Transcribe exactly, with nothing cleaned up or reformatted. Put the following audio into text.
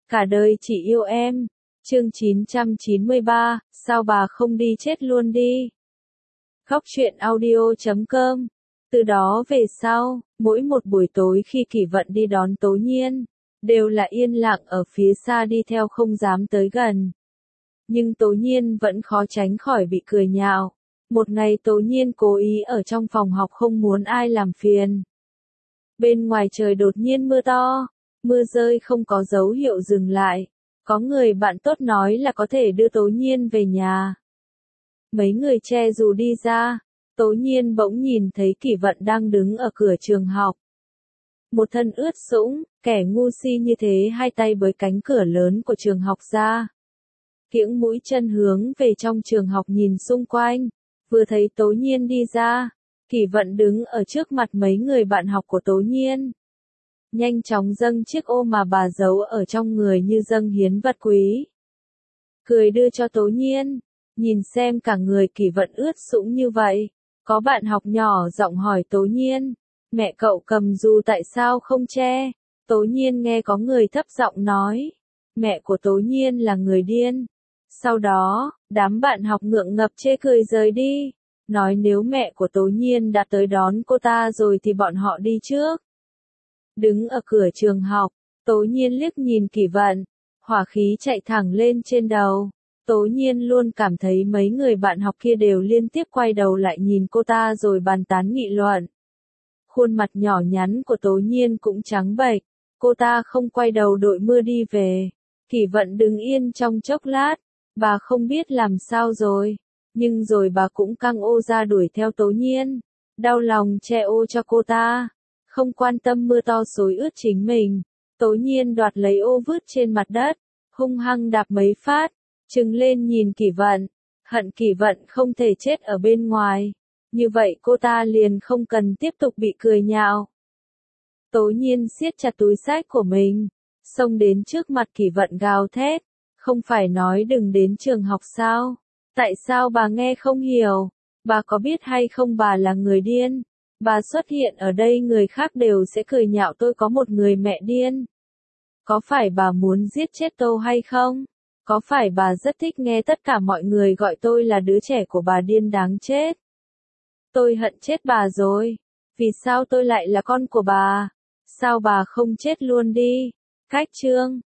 Cả đời chỉ yêu em. Chương chín trăm chín mươi ba, sao bà không đi chết luôn đi. Khóc chuyện audio chấm com. Từ đó về sau, mỗi một buổi tối khi Kỷ Vận đi đón Tố Nhiên, đều là yên lặng ở phía xa đi theo không dám tới gần. Nhưng Tố Nhiên vẫn khó tránh khỏi bị cười nhạo. Một ngày Tố Nhiên cố ý ở trong phòng học không muốn ai làm phiền. Bên ngoài trời đột nhiên mưa to, mưa rơi không có dấu hiệu dừng lại. Có người bạn tốt nói là có thể đưa Tố Nhiên về nhà. Mấy người che dù đi ra, Tố Nhiên bỗng nhìn thấy Kỷ Vận đang đứng ở cửa trường học. Một thân ướt sũng, kẻ ngu si như thế hai tay bới cánh cửa lớn của trường học ra. Kiễng mũi chân hướng về trong trường học nhìn xung quanh, vừa thấy Tố Nhiên đi ra, Kỷ Vận đứng ở trước mặt mấy người bạn học của Tố Nhiên. Nhanh chóng dâng chiếc ô mà bà giấu ở trong người như dâng hiến vật quý. Cười đưa cho Tố Nhiên, nhìn xem cả người Kỷ Vận ướt sũng như vậy. Có bạn học nhỏ giọng hỏi Tố Nhiên, mẹ cậu cầm dù tại sao không che? Tố Nhiên nghe có người thấp giọng nói, mẹ của Tố Nhiên là người điên. Sau đó, đám bạn học ngượng ngập chê cười rời đi, nói nếu mẹ của Tố Nhiên đã tới đón cô ta rồi thì bọn họ đi trước. Đứng ở cửa trường học, Tố Nhiên liếc nhìn Kỷ Vận, hỏa khí chạy thẳng lên trên đầu. Tố Nhiên luôn cảm thấy mấy người bạn học kia đều liên tiếp quay đầu lại nhìn cô ta rồi bàn tán nghị luận. Khuôn mặt nhỏ nhắn của Tố Nhiên cũng trắng bệch, cô ta không quay đầu đội mưa đi về. Kỷ Vận đứng yên trong chốc lát, bà không biết làm sao rồi, nhưng rồi bà cũng căng ô ra đuổi theo Tố Nhiên, đau lòng che ô cho cô ta, không quan tâm mưa to xối ướt chính mình. Tố Nhiên đoạt lấy ô vứt trên mặt đất, hung hăng đạp mấy phát, trừng lên nhìn Kỷ Vận, hận Kỷ Vận không thể chết ở bên ngoài, như vậy cô ta liền không cần tiếp tục bị cười nhạo. Tố Nhiên siết chặt túi xách của mình, xông đến trước mặt Kỷ Vận gào thét, không phải nói đừng đến trường học sao? Tại sao bà nghe không hiểu? Bà có biết hay không bà là người điên? Bà xuất hiện ở đây người khác đều sẽ cười nhạo tôi có một người mẹ điên. Có phải bà muốn giết chết tôi hay không? Có phải bà rất thích nghe tất cả mọi người gọi tôi là đứa trẻ của bà điên đáng chết? Tôi hận chết bà rồi. Vì sao tôi lại là con của bà? Sao bà không chết luôn đi? Cách chương